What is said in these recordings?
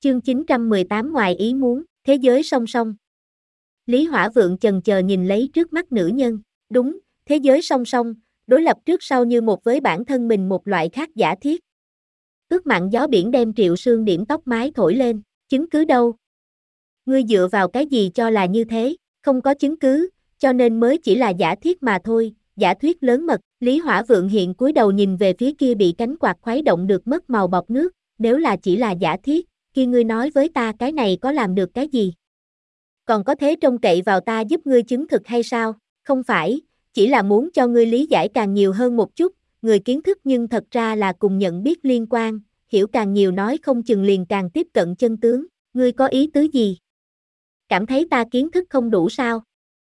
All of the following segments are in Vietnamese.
Chương 918 ngoài ý muốn, thế giới song song. Lý Hỏa Vượng chần chờ nhìn lấy trước mắt nữ nhân, đúng, thế giới song song, đối lập trước sau như một với bản thân mình một loại khác giả thiết. Ước mặn gió biển đem Triệu Sương điểm tóc mái thổi lên, chứng cứ đâu? Ngươi dựa vào cái gì cho là như thế, không có chứng cứ, cho nên mới chỉ là giả thiết mà thôi, giả thuyết lớn mật. Lý Hỏa Vượng hiện cúi đầu nhìn về phía kia bị cánh quạt khuấy động được mất màu bọt nước, nếu là chỉ là giả thiết, khi ngươi nói với ta cái này có làm được cái gì? Còn có thế trông cậy vào ta giúp ngươi chứng thực hay sao? Không phải, chỉ là muốn cho ngươi lý giải càng nhiều hơn một chút, người kiến thức nhưng thật ra là cùng nhận biết liên quan, hiểu càng nhiều nói không chừng liền càng tiếp cận chân tướng, ngươi có ý tứ gì? Cảm thấy ta kiến thức không đủ sao?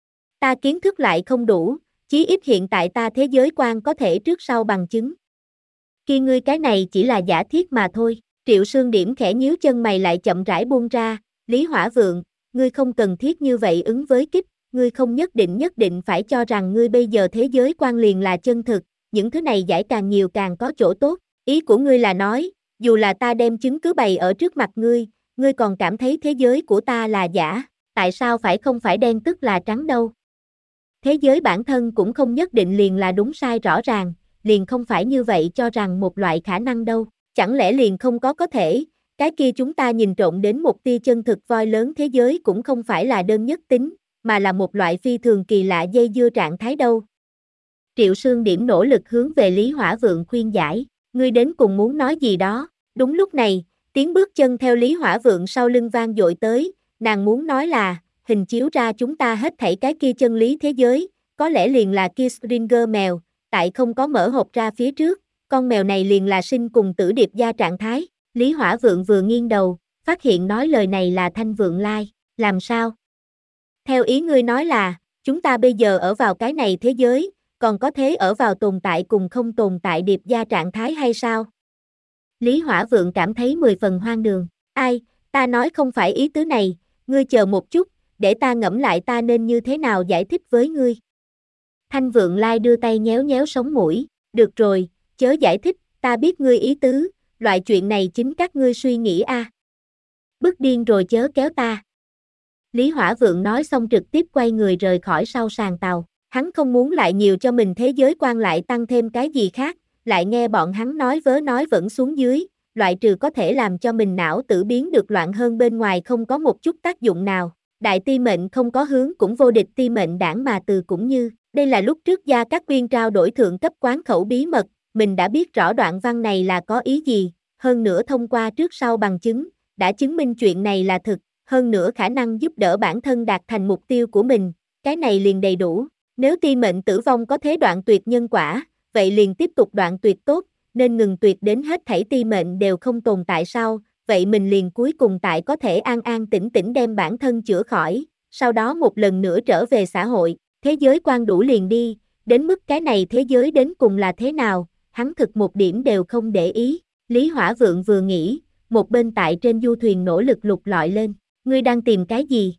Ta kiến thức lại không đủ, chí ít hiện tại ta thế giới quan có thể trước sau bằng chứng. Khi ngươi cái này chỉ là giả thiết mà thôi. Triệu Sương điểm khẽ nhíu chân mày lại chậm rãi buông ra, Lý Hỏa Vượng, ngươi không cần thiết như vậy ứng với kích, ngươi không nhất định phải cho rằng ngươi bây giờ thế giới quan liền là chân thực, những thứ này giải càng nhiều càng có chỗ tốt, ý của ngươi là nói, dù là ta đem chứng cứ bày ở trước mặt ngươi còn cảm thấy thế giới của ta là giả, tại sao phải không phải đen tức là trắng đâu? Thế giới bản thân cũng không nhất định liền là đúng sai rõ ràng, liền không phải như vậy cho rằng một loại khả năng đâu. Chẳng lẽ liền không có thể, cái kia chúng ta nhìn trộm đến một tia chân thực voi lớn thế giới cũng không phải là đơn nhất tính, mà là một loại phi thường kỳ lạ dây dưa trạng thái đâu. Triệu Sương điểm nỗ lực hướng về Lý Hỏa Vượng khuyên giải, ngươi đến cùng muốn nói gì đó. Đúng lúc này, tiếng bước chân theo Lý Hỏa Vượng sau lưng vang dội tới, nàng muốn nói là, hình chiếu ra chúng ta hết thảy cái kia chân lý thế giới, có lẽ liền là kia Stringer mèo, tại không có mở hộp ra phía trước. Con mèo này liền là sinh cùng tử điệp gia trạng thái, Lý Hỏa Vượng vừa nghiêng đầu, phát hiện nói lời này là Thanh Vượng Lai, làm sao? Theo ý ngươi nói là, chúng ta bây giờ ở vào cái này thế giới, còn có thế ở vào tồn tại cùng không tồn tại điệp gia trạng thái hay sao? Lý Hỏa Vượng cảm thấy 10 phần hoang đường, ai, ta nói không phải ý tứ này, ngươi chờ một chút, để ta ngẫm lại ta nên như thế nào giải thích với ngươi. Thanh Vượng Lai đưa tay nhéo nhéo sống mũi, được rồi, chớ giải thích, ta biết ngươi ý tứ, loại chuyện này chính các ngươi suy nghĩ a. Bức điên rồi chớ kéo ta. Lý Hỏa Vượng nói xong trực tiếp quay người rời khỏi sau sàn tàu, hắn không muốn lại nhiều cho mình thế giới quan lại tăng thêm cái gì khác, lại nghe bọn hắn nói vớ nói vẫn xuống dưới, loại trừ có thể làm cho mình não tử biến được loạn hơn bên ngoài không có một chút tác dụng nào. Đại ti mệnh không có hướng cũng vô địch ti mệnh đảng mà từ cũng như, đây là lúc trước Gia Cát Quyên trao đổi thượng cấp quán khẩu bí mật, mình đã biết rõ đoạn văn này là có ý gì, hơn nữa thông qua trước sau bằng chứng, đã chứng minh chuyện này là thực, hơn nữa khả năng giúp đỡ bản thân đạt thành mục tiêu của mình, cái này liền đầy đủ, nếu ti mệnh tử vong có thế đoạn tuyệt nhân quả, vậy liền tiếp tục đoạn tuyệt tốt, nên ngừng tuyệt đến hết thảy ti mệnh đều không tồn tại sau, vậy mình liền cuối cùng tại có thể an an tĩnh tĩnh đem bản thân chữa khỏi, sau đó một lần nữa trở về xã hội, thế giới quan đủ liền đi, đến mức cái này thế giới đến cùng là thế nào, hắn thực một điểm đều không để ý, Lý Hỏa Vượng vừa nghĩ, một bên tại trên du thuyền nỗ lực lục lọi lên, ngươi đang tìm cái gì?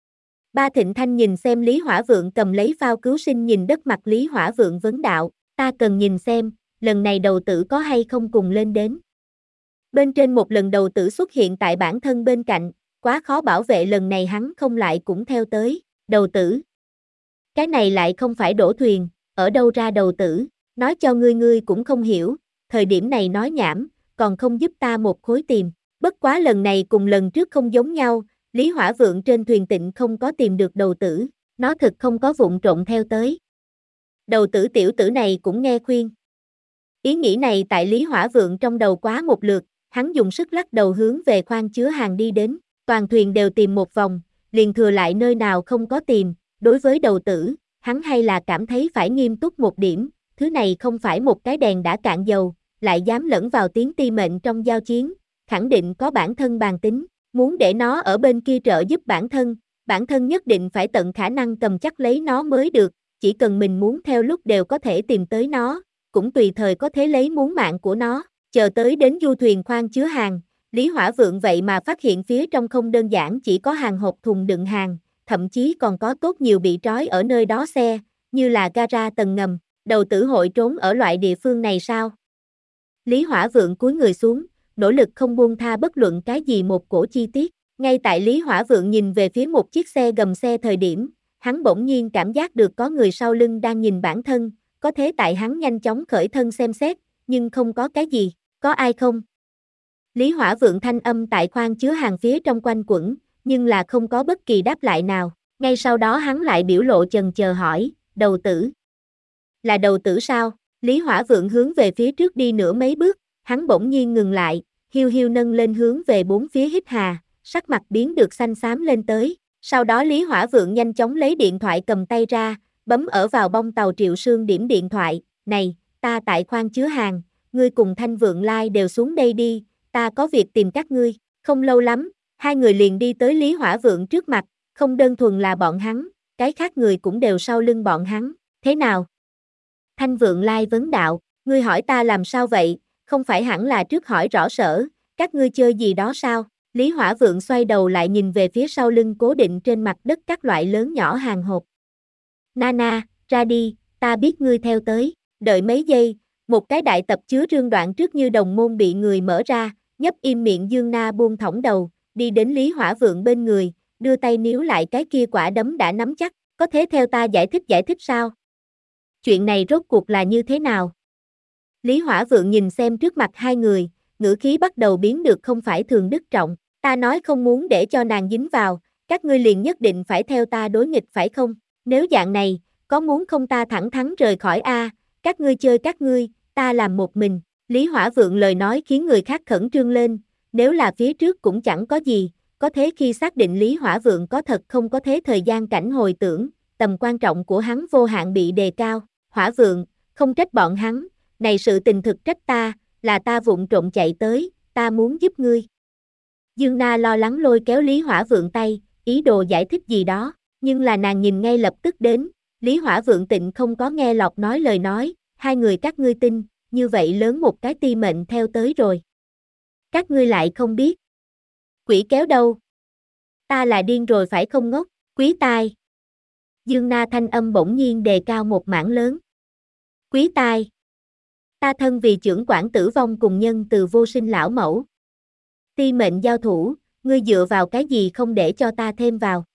Ba Thịnh Thanh nhìn xem Lý Hỏa Vượng cầm lấy phao cứu sinh nhìn đất mặt Lý Hỏa Vượng vấn đạo, ta cần nhìn xem, lần này đầu tử có hay không cùng lên đến. Bên trên một lần đầu tử xuất hiện tại bản thân bên cạnh, quá khó bảo vệ lần này hắn không lại cũng theo tới, đầu tử. Cái này lại không phải đổ thuyền, ở đâu ra đầu tử, nói cho ngươi cũng không hiểu, thời điểm này nói nhảm, còn không giúp ta một khối tìm, bất quá lần này cùng lần trước không giống nhau, Lý Hỏa Vượng trên thuyền tịnh không có tìm được đầu tử, nó thực không có vụng trộn theo tới. Đầu tử tiểu tử này cũng nghe khuyên. Ý nghĩ này tại Lý Hỏa Vượng trong đầu quá một lượt, hắn dùng sức lắc đầu hướng về khoang chứa hàng đi đến, toàn thuyền đều tìm một vòng, liền thừa lại nơi nào không có tìm, đối với đầu tử, hắn hay là cảm thấy phải nghiêm túc một điểm, thứ này không phải một cái đèn đã cạn dầu, lại dám lẫn vào tiếng ti mệnh trong giao chiến, khẳng định có bản thân bàn tính, muốn để nó ở bên kia trợ giúp bản thân nhất định phải tận khả năng cầm chắc lấy nó mới được, chỉ cần mình muốn theo lúc đều có thể tìm tới nó, cũng tùy thời có thể lấy muốn mạng của nó, chờ tới đến du thuyền khoang chứa hàng, Lý Hỏa Vượng vậy mà phát hiện phía trong không đơn giản chỉ có hàng hộp thùng đựng hàng, thậm chí còn có tốt nhiều bị trói ở nơi đó xe, như là gara tầng ngầm, đầu tử hội trốn ở loại địa phương này sao? Lý Hỏa Vượng cúi người xuống, nỗ lực không buông tha bất luận cái gì một cổ chi tiết. Ngay tại Lý Hỏa Vượng nhìn về phía một chiếc xe gầm xe thời điểm, hắn bỗng nhiên cảm giác được có người sau lưng đang nhìn bản thân, có thế tại hắn nhanh chóng khởi thân xem xét, nhưng không có cái gì, có ai không? Lý Hỏa Vượng thanh âm tại khoang chứa hàng phía trong quanh quẩn, nhưng là không có bất kỳ đáp lại nào. Ngay sau đó hắn lại biểu lộ chần chờ hỏi, đầu tử. Là đầu tử sao? Lý Hỏa Vượng hướng về phía trước đi nửa mấy bước, hắn bỗng nhiên ngừng lại, hiu hiu nâng lên hướng về bốn phía hít hà, sắc mặt biến được xanh xám lên tới. Sau đó Lý Hỏa Vượng nhanh chóng lấy điện thoại cầm tay ra, bấm ở vào bông tàu Triệu Sương điểm điện thoại, này, ta tại khoang chứa hàng, ngươi cùng Thanh Vượng Lai đều xuống đây đi, ta có việc tìm các ngươi. Không lâu lắm, hai người liền đi tới Lý Hỏa Vượng trước mặt, không đơn thuần là bọn hắn, cái khác người cũng đều sau lưng bọn hắn, thế nào? Thanh Vượng Lai vấn đạo, ngươi hỏi ta làm sao vậy, không phải hẳn là trước hỏi rõ sở, các ngươi chơi gì đó sao? Lý Hỏa Vượng xoay đầu lại nhìn về phía sau lưng cố định trên mặt đất các loại lớn nhỏ hàng hộp. Nana, ra đi, ta biết ngươi theo tới, đợi mấy giây, một cái đại tập chứa rương đoạn trước như đồng môn bị người mở ra, nhấp im miệng Dương Na buông thõng đầu, đi đến Lý Hỏa Vượng bên người, đưa tay níu lại cái kia quả đấm đã nắm chắc, có thể theo ta giải thích sao? Chuyện này rốt cuộc là như thế nào? Lý Hỏa Vượng nhìn xem trước mặt hai người, ngữ khí bắt đầu biến được không phải thường đức trọng, ta nói không muốn để cho nàng dính vào, các ngươi liền nhất định phải theo ta đối nghịch phải không? Nếu dạng này, có muốn không ta thẳng thắn rời khỏi a, các ngươi chơi các ngươi, ta làm một mình. Lý Hỏa Vượng lời nói khiến người khác khẩn trương lên, nếu là phía trước cũng chẳng có gì, có thế khi xác định Lý Hỏa Vượng có thật không có thế thời gian cảnh hồi tưởng, tầm quan trọng của hắn vô hạn bị đề cao. Hỏa Vượng, không trách bọn hắn, này sự tình thực trách ta, là ta vụng trộm chạy tới, ta muốn giúp ngươi. Dương Na lo lắng lôi kéo Lý Hỏa Vượng tay, ý đồ giải thích gì đó, nhưng là nàng nhìn ngay lập tức đến, Lý Hỏa Vượng tịnh không có nghe lọt nói lời nói, hai người các ngươi tin, như vậy lớn một cái ti mệnh theo tới rồi. Các ngươi lại không biết. Quỷ kéo đâu? Ta là điên rồi phải không ngốc, Quý tai. Dương Na thanh âm bỗng nhiên đề cao một mảng lớn. Quý tai. Ta thân vì trưởng quản tử vong cùng nhân từ vô sinh lão mẫu. Ti mệnh giao thủ, ngươi dựa vào cái gì không để cho ta thêm vào?